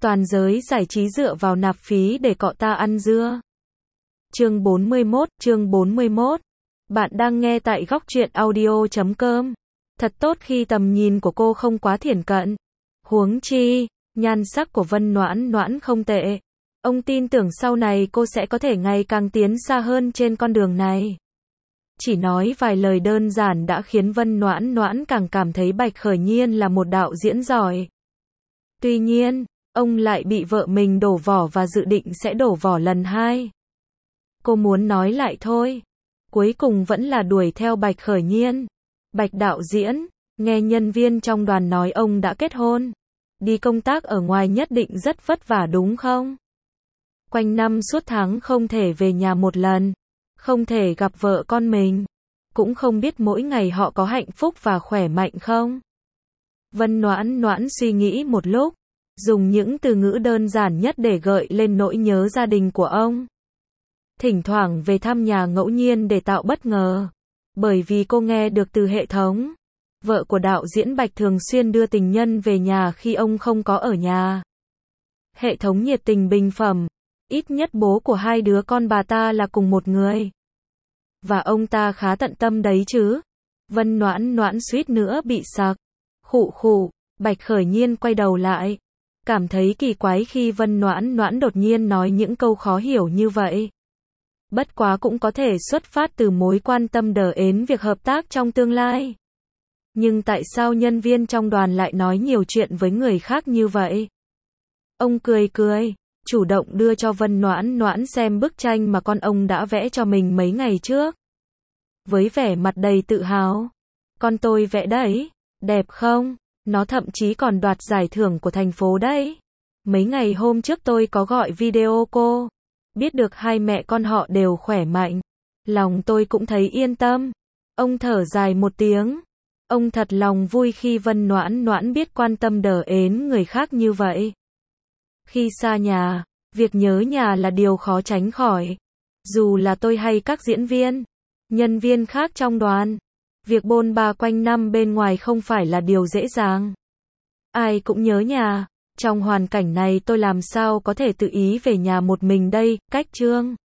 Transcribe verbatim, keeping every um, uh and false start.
Toàn giới giải trí dựa vào nạp phí để cọ ta ăn dưa. Chương bốn mươi mốt, chương bốn mươi mốt. Bạn đang nghe tại góc truyện audio chấm com. Thật tốt khi tầm nhìn của cô không quá thiển cận. Huống chi, nhan sắc của Vân Noãn Noãn không tệ. Ông tin tưởng sau này cô sẽ có thể ngày càng tiến xa hơn trên con đường này. Chỉ nói vài lời đơn giản đã khiến Vân Noãn Noãn càng cảm thấy Bạch Khởi Nhiên là một đạo diễn giỏi. Tuy nhiên, ông lại bị vợ mình đổ vỏ và dự định sẽ đổ vỏ lần hai. Cô muốn nói lại thôi. Cuối cùng vẫn là đuổi theo Bạch Khởi Nhiên. Bạch đạo diễn, nghe nhân viên trong đoàn nói ông đã kết hôn. Đi công tác ở ngoài nhất định rất vất vả đúng không? Quanh năm suốt tháng không thể về nhà một lần. Không thể gặp vợ con mình. Cũng không biết mỗi ngày họ có hạnh phúc và khỏe mạnh không? Vân Noãn Noãn suy nghĩ một lúc. Dùng những từ ngữ đơn giản nhất để gợi lên nỗi nhớ gia đình của ông. Thỉnh thoảng về thăm nhà ngẫu nhiên để tạo bất ngờ. Bởi vì cô nghe được từ hệ thống. Vợ của đạo diễn Bạch thường xuyên đưa tình nhân về nhà khi ông không có ở nhà. Hệ thống nhiệt tình bình phẩm. Ít nhất bố của hai đứa con bà ta là cùng một người. Và ông ta khá tận tâm đấy chứ. Vân Noãn Noãn suýt nữa bị sặc. Khụ khụ, Bạch Khởi Nhiên quay đầu lại. Cảm thấy kỳ quái khi Vân Noãn Noãn đột nhiên nói những câu khó hiểu như vậy. Bất quá cũng có thể xuất phát từ mối quan tâm đờ ến việc hợp tác trong tương lai. Nhưng tại sao nhân viên trong đoàn lại nói nhiều chuyện với người khác như vậy? Ông cười cười, chủ động đưa cho Vân Noãn Noãn xem bức tranh mà con ông đã vẽ cho mình mấy ngày trước. Với vẻ mặt đầy tự hào. Con tôi vẽ đấy, đẹp không? Nó thậm chí còn đoạt giải thưởng của thành phố đấy. Mấy ngày hôm trước tôi có gọi video cô. Biết được hai mẹ con họ đều khỏe mạnh. Lòng tôi cũng thấy yên tâm. Ông thở dài một tiếng. Ông thật lòng vui khi Vân Noãn Noãn biết quan tâm đờ ến người khác như vậy. Khi xa nhà, việc nhớ nhà là điều khó tránh khỏi. Dù là tôi hay các diễn viên, nhân viên khác trong đoàn. Việc bôn ba quanh năm bên ngoài không phải là điều dễ dàng. Ai cũng nhớ nhà. Trong hoàn cảnh này tôi làm sao có thể tự ý về nhà một mình đây, cách chương.